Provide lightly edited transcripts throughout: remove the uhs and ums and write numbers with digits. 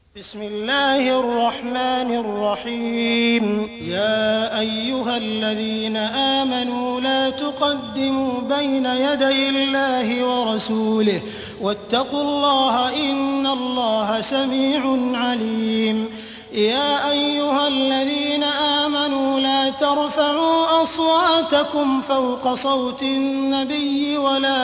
بسم الله الرحمن الرحيم. يا أيها الذين آمنوا لا تقدموا بين يدي الله ورسوله واتقوا الله إن الله سميع عليم. يا أيها الذين آمنوا لا ترفعوا أصواتكم فوق صوت النبي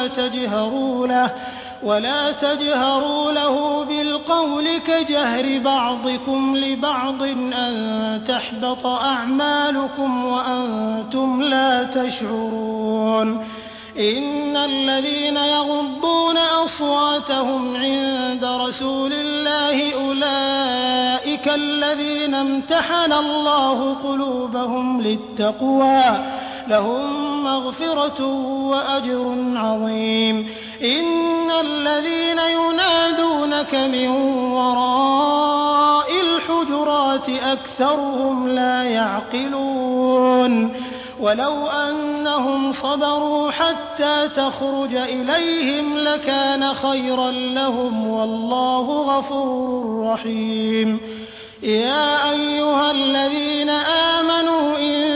ولا تجهروا له بالقول كجهر بعضكم لبعض أن تحبط أعمالكم وأنتم لا تشعرون. إن الذين يغضون أصواتهم عند رسول الله أولئك الذين امتحن الله قلوبهم للتقوى لهم مغفرة وأجر عظيم. إن الذين ينادونك من وراء الحجرات أكثرهم لا يعقلون. ولو أنهم صبروا حتى تخرج إليهم لكان خيرا لهم والله غفور رحيم. يا أيها الذين آمنوا إن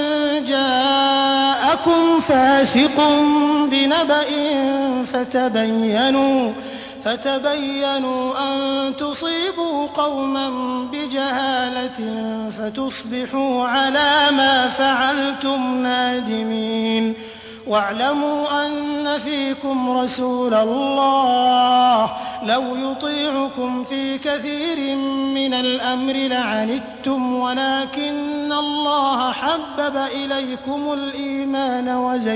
جاءكم فاسق بنبأ فتبينوا أن تصيبوا قوما بجهالة فتصبحوا على ما فعلتم نادمين. واعلموا أن فيكم رسول الله لو يطيعكم في كثير من الأمر لعنتم ولكن الله حبب إليكم الإيمان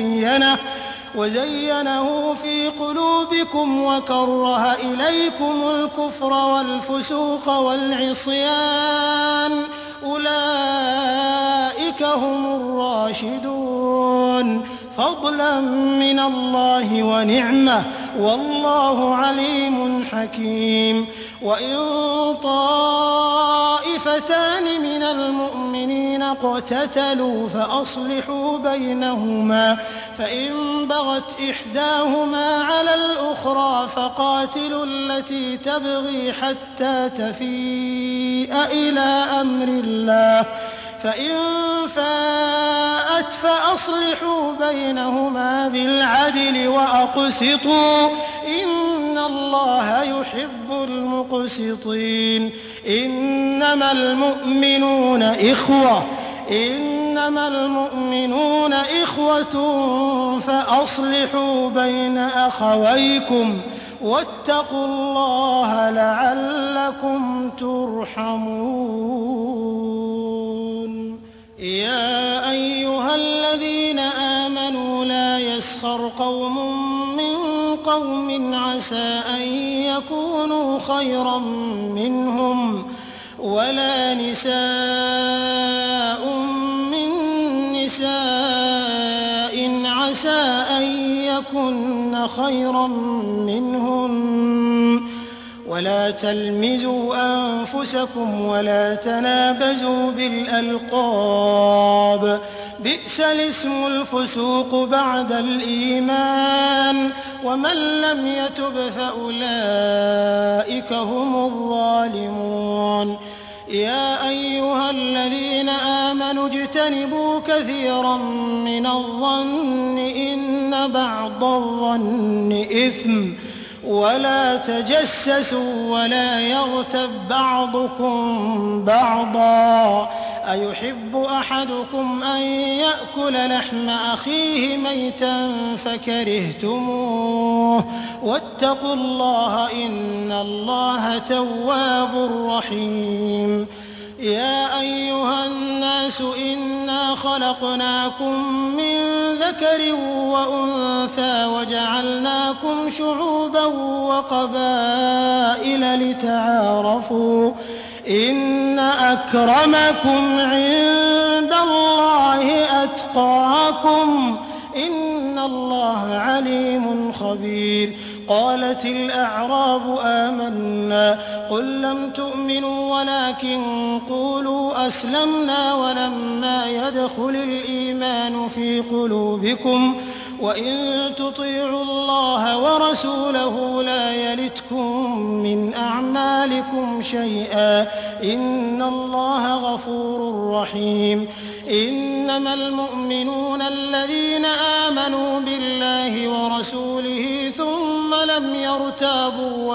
وزينه في قلوبكم وكره إليكم الكفر والفسوق والعصيان أولئك هم الراشدون فضلا من الله ونعمة والله عليم حكيم. وإن طائفتان من المؤمنين اقتتلوا فأصلحوا بينهما فإن بغت إحداهما على الأخرى فقاتلوا التي تبغي حتى تفيء إلى أمر الله فإن فاءت فأصلحوا بينهما بالعدل وأقسطوا إن الله يحب المقسطين. إنما المؤمنون إخوة فأصلحوا بين أخويكم واتقوا الله لعلكم ترحمون. يا أيها الذين آمنوا لا يسخر قوم من قوم عسى أن يكونوا خيرا منهم ولا نساء من نساء عسى أن يكن خيرا منهن ولا تلمزوا أنفسكم ولا تنابزوا بالألقاب بئس الاسم الفسوق بعد الإيمان ومن لم يتب فأولئك هم الظالمون. يا أيها الذين آمنوا اجتنبوا كثيرا من الظن إن بعض الظن إثم ولا تجسسوا ولا يغتب بعضكم بعضا أيحب أحدكم أن يأكل لحم أخيه ميتا فكرهتموه واتقوا الله إن الله تواب رحيم. يا أيها الناس إنا خلقناكم من ذكر وأنثى وجعلناكم شعوبا وقبائل لتعارفوا إن أكرمكم عند الله أتقاكم إن الله عليم خبير. قالت الأعراب آمنا قل لم تؤمنوا ولكن قولوا أسلمنا ولما يدخل الإيمان في قلوبكم وإن تطيعوا الله ورسوله لا يلتكم من أعمالكم شيئا إن الله غفور رحيم إنما المؤمنون الذين آمنوا بالله ورسوله ثم لم يرتابوا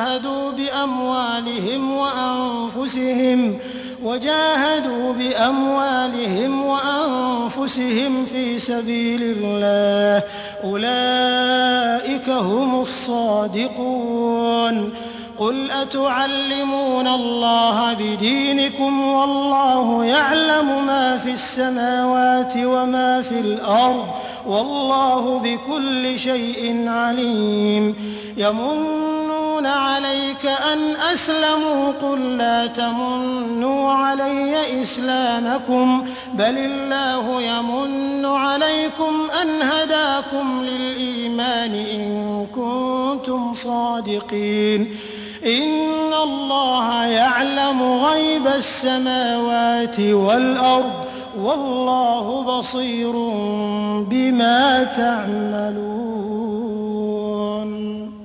وجاهدوا بأموالهم وأنفسهم في سبيل الله أولئك هم الصادقون قل أتعلمون الله بدينكم والله يعلم ما في السماوات وما في الأرض والله بكل شيء عليم يمنون عليك أن أسلموا قل لا تمنوا علي إسلامكم بل الله يمن عليكم أن هداكم للإيمان إن كنتم صادقين إن الله يعلم غيب السماوات والأرض والله بصير بما تعملون